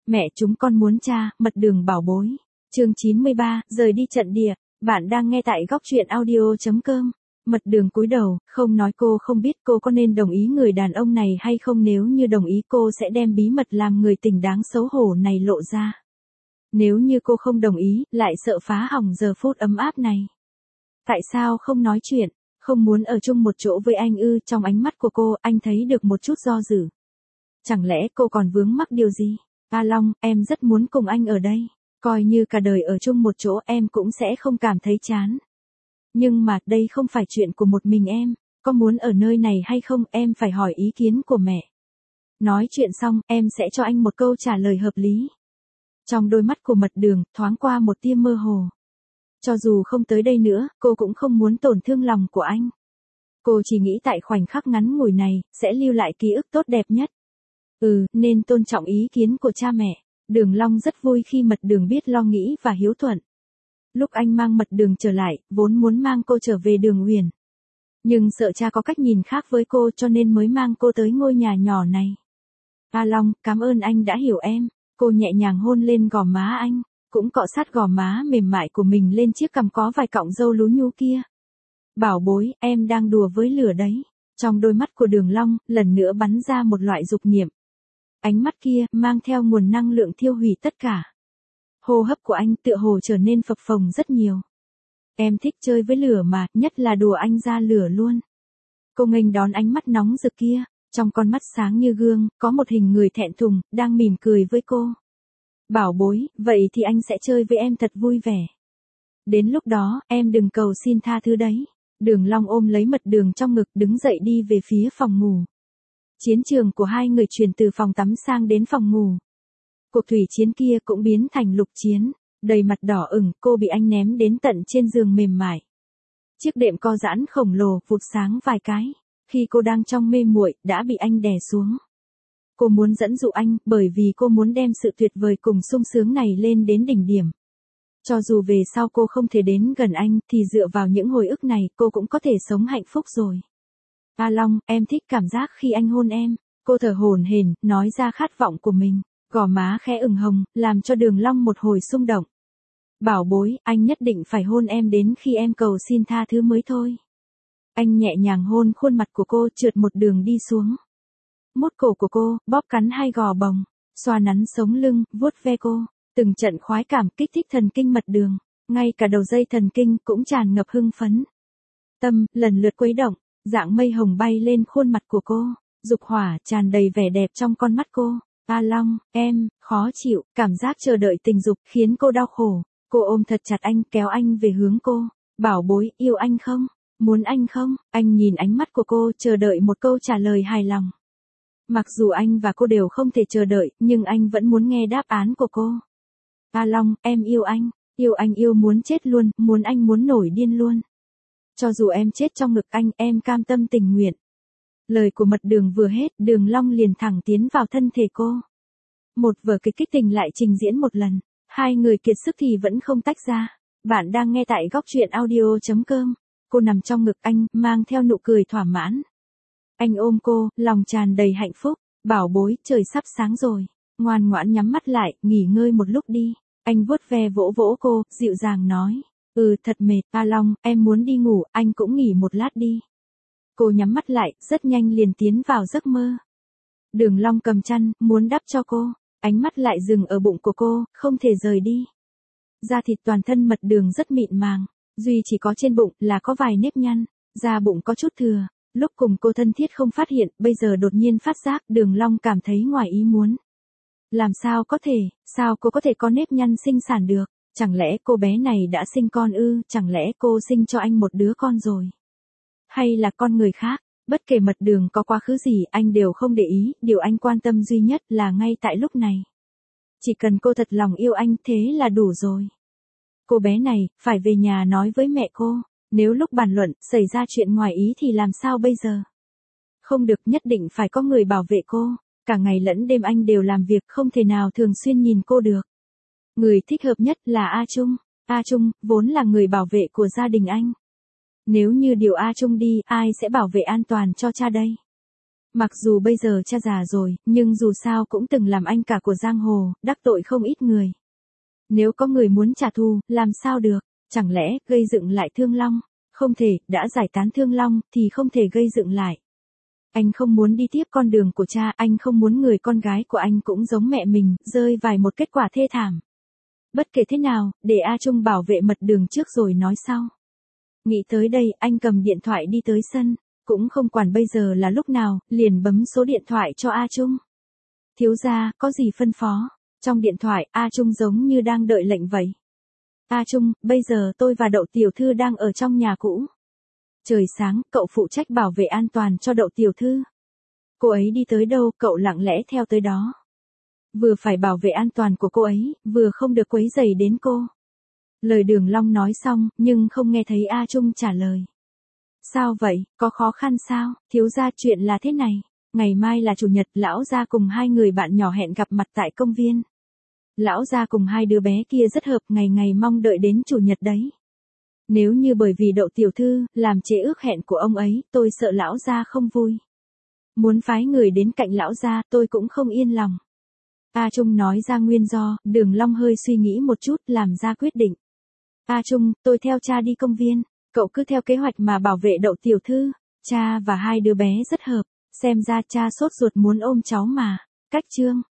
Mẹ chúng con muốn cha, mật đường bảo bối. Chương 93, rời đi trận địa. Bạn đang nghe tại góc truyện audio.com. Mật đường cúi đầu, không nói cô không biết cô có nên đồng ý người đàn ông này hay không, nếu như đồng ý cô sẽ đem bí mật làm người tình đáng xấu hổ này lộ ra. Nếu như cô không đồng ý, lại sợ phá hỏng giờ phút ấm áp này. Tại sao không nói chuyện, không muốn ở chung một chỗ với anh ư? Trong ánh mắt của cô, anh thấy được một chút do dự. Chẳng lẽ cô còn vướng mắc điều gì? A Long, em rất muốn cùng anh ở đây. Coi như cả đời ở chung một chỗ em cũng sẽ không cảm thấy chán. Nhưng mà đây không phải chuyện của một mình em. Có muốn ở nơi này hay không em phải hỏi ý kiến của mẹ. Nói chuyện xong em sẽ cho anh một câu trả lời hợp lý. Trong đôi mắt của Mật Đường thoáng qua một tia mơ hồ. Cho dù không tới đây nữa, cô cũng không muốn tổn thương lòng của anh. Cô chỉ nghĩ tại khoảnh khắc ngắn ngủi này, sẽ lưu lại ký ức tốt đẹp nhất. Nên tôn trọng ý kiến của cha mẹ. Đường Long rất vui khi Mật Đường biết lo nghĩ và hiếu thuận. Lúc anh mang Mật Đường trở lại, vốn muốn mang cô trở về Đường Uyển. Nhưng sợ cha có cách nhìn khác với cô cho nên mới mang cô tới ngôi nhà nhỏ này. A Long, cảm ơn anh đã hiểu em. Cô nhẹ nhàng hôn lên gò má anh, cũng cọ sát gò má mềm mại của mình lên chiếc cằm có vài cọng râu lú nhú kia. Bảo bối, em đang đùa với lửa đấy. Trong đôi mắt của Đường Long, lần nữa bắn ra một loại dục niệm. Ánh mắt kia, mang theo nguồn năng lượng thiêu hủy tất cả. Hô hấp của anh tựa hồ trở nên phập phồng rất nhiều. Em thích chơi với lửa mà, nhất là đùa anh ra lửa luôn. Cô nghênh đón ánh mắt nóng rực kia, trong con mắt sáng như gương, có một hình người thẹn thùng, đang mỉm cười với cô. Bảo bối, vậy thì anh sẽ chơi với em thật vui vẻ. Đến lúc đó, em đừng cầu xin tha thứ đấy. Đường Long ôm lấy Mật Đường trong ngực đứng dậy đi về phía phòng ngủ. Chiến trường của hai người chuyển từ phòng tắm sang đến phòng ngủ. Cuộc thủy chiến kia cũng biến thành lục chiến, đầy mặt đỏ ửng, cô bị anh ném đến tận trên giường mềm mại. Chiếc đệm co giãn khổng lồ vụt sáng vài cái, khi cô đang trong mê muội đã bị anh đè xuống. Cô muốn dẫn dụ anh, bởi vì cô muốn đem sự tuyệt vời cùng sung sướng này lên đến đỉnh điểm. Cho dù về sau cô không thể đến gần anh, thì dựa vào những hồi ức này, cô cũng có thể sống hạnh phúc rồi. A Long, em thích cảm giác khi anh hôn em. Cô thở hổn hển, nói ra khát vọng của mình. Gò má khẽ ửng hồng, làm cho Đường Long một hồi xung động. Bảo bối, anh nhất định phải hôn em đến khi em cầu xin tha thứ mới thôi. Anh nhẹ nhàng hôn khuôn mặt của cô, trượt một đường đi xuống. Mút cổ của cô, bóp cắn hai gò bồng, xoa nắn sống lưng, vuốt ve cô. Từng trận khoái cảm kích thích thần kinh Mật Đường. Ngay cả đầu dây thần kinh cũng tràn ngập hưng phấn. Tâm, lần lượt khuấy động, dạng mây hồng bay lên khuôn mặt của cô. Dục hỏa tràn đầy vẻ đẹp trong con mắt cô. A Long, em, khó chịu, cảm giác chờ đợi tình dục khiến cô đau khổ. Cô ôm thật chặt anh, kéo anh về hướng cô. Bảo bối, yêu anh không? Muốn anh không? Anh nhìn ánh mắt của cô, chờ đợi một câu trả lời hài lòng. Mặc dù anh và cô đều không thể chờ đợi, nhưng anh vẫn muốn nghe đáp án của cô. A Long, em yêu anh yêu muốn chết luôn, muốn anh muốn nổi điên luôn. Cho dù em chết trong ngực anh, em cam tâm tình nguyện. Lời của Mật Đường vừa hết, Đường Long liền thẳng tiến vào thân thể cô. Một vở kịch kích tình lại trình diễn một lần. Hai người kiệt sức thì vẫn không tách ra. Bạn đang nghe tại góc truyện audio.com. Cô nằm trong ngực anh, mang theo nụ cười thỏa mãn. Anh ôm cô, lòng tràn đầy hạnh phúc. Bảo bối, trời sắp sáng rồi. Ngoan ngoãn nhắm mắt lại, nghỉ ngơi một lúc đi. Anh vuốt ve vỗ vỗ cô, dịu dàng nói. Thật mệt, A Long, em muốn đi ngủ, anh cũng nghỉ một lát đi. Cô nhắm mắt lại, rất nhanh liền tiến vào giấc mơ. Đường Long cầm chăn, muốn đắp cho cô. Ánh mắt lại dừng ở bụng của cô, không thể rời đi. Da thịt toàn thân Mật Đường rất mịn màng. Duy chỉ có trên bụng là có vài nếp nhăn. Da bụng có chút thừa. Lúc cùng cô thân thiết không phát hiện, bây giờ đột nhiên phát giác, Đường Long cảm thấy ngoài ý muốn. Làm sao có thể, sao cô có thể có nếp nhăn sinh sản được? Chẳng lẽ cô bé này đã sinh con ư? Chẳng lẽ cô sinh cho anh một đứa con rồi? Hay là con người khác? Bất kể Mật Đường có quá khứ gì anh đều không để ý, điều anh quan tâm duy nhất là ngay tại lúc này. Chỉ cần cô thật lòng yêu anh thế là đủ rồi. Cô bé này, phải về nhà nói với mẹ cô, nếu lúc bàn luận xảy ra chuyện ngoài ý thì làm sao bây giờ? Không được, nhất định phải có người bảo vệ cô, cả ngày lẫn đêm anh đều làm việc không thể nào thường xuyên nhìn cô được. Người thích hợp nhất là A Trung. A Trung, vốn là người bảo vệ của gia đình anh. Nếu như điều A Trung đi, ai sẽ bảo vệ an toàn cho cha đây? Mặc dù bây giờ cha già rồi, nhưng dù sao cũng từng làm anh cả của giang hồ, đắc tội không ít người. Nếu có người muốn trả thù, làm sao được? Chẳng lẽ gây dựng lại Thương Long? Không thể, đã giải tán Thương Long thì không thể gây dựng lại. Anh không muốn đi tiếp con đường của cha, anh không muốn người con gái của anh cũng giống mẹ mình, rơi vào một kết quả thê thảm. Bất kể thế nào, để A Trung bảo vệ mật đường trước rồi nói sau. Nghĩ tới đây, anh cầm điện thoại đi tới sân, cũng không quản bây giờ là lúc nào, liền bấm số điện thoại cho A Trung. Thiếu gia, có gì phân phó? Trong điện thoại, A Trung giống như đang đợi lệnh vậy. A Trung, bây giờ tôi và Đậu tiểu thư đang ở trong nhà cũ. Trời sáng, cậu phụ trách bảo vệ an toàn cho Đậu tiểu thư. Cô ấy đi tới đâu, cậu lặng lẽ theo tới đó. Vừa phải bảo vệ an toàn của cô ấy, vừa không được quấy rầy đến cô. Lời Đường Long nói xong, nhưng không nghe thấy A Trung trả lời. Sao vậy, có khó khăn sao? Thiếu gia, chuyện là thế này. Ngày mai là chủ nhật, lão gia cùng hai người bạn nhỏ hẹn gặp mặt tại công viên. Lão gia cùng hai đứa bé kia rất hợp, ngày ngày mong đợi đến chủ nhật đấy. Nếu như bởi vì Đậu tiểu thư làm trễ ước hẹn của ông ấy, tôi sợ lão gia không vui. Muốn phái người đến cạnh lão gia, tôi cũng không yên lòng. A Trung nói ra nguyên do, Đường Long hơi suy nghĩ một chút, làm ra quyết định. A Trung, tôi theo cha đi công viên, cậu cứ theo kế hoạch mà bảo vệ Đậu tiểu thư. Cha và hai đứa bé rất hợp, xem ra cha sốt ruột muốn ôm cháu mà. Cách chương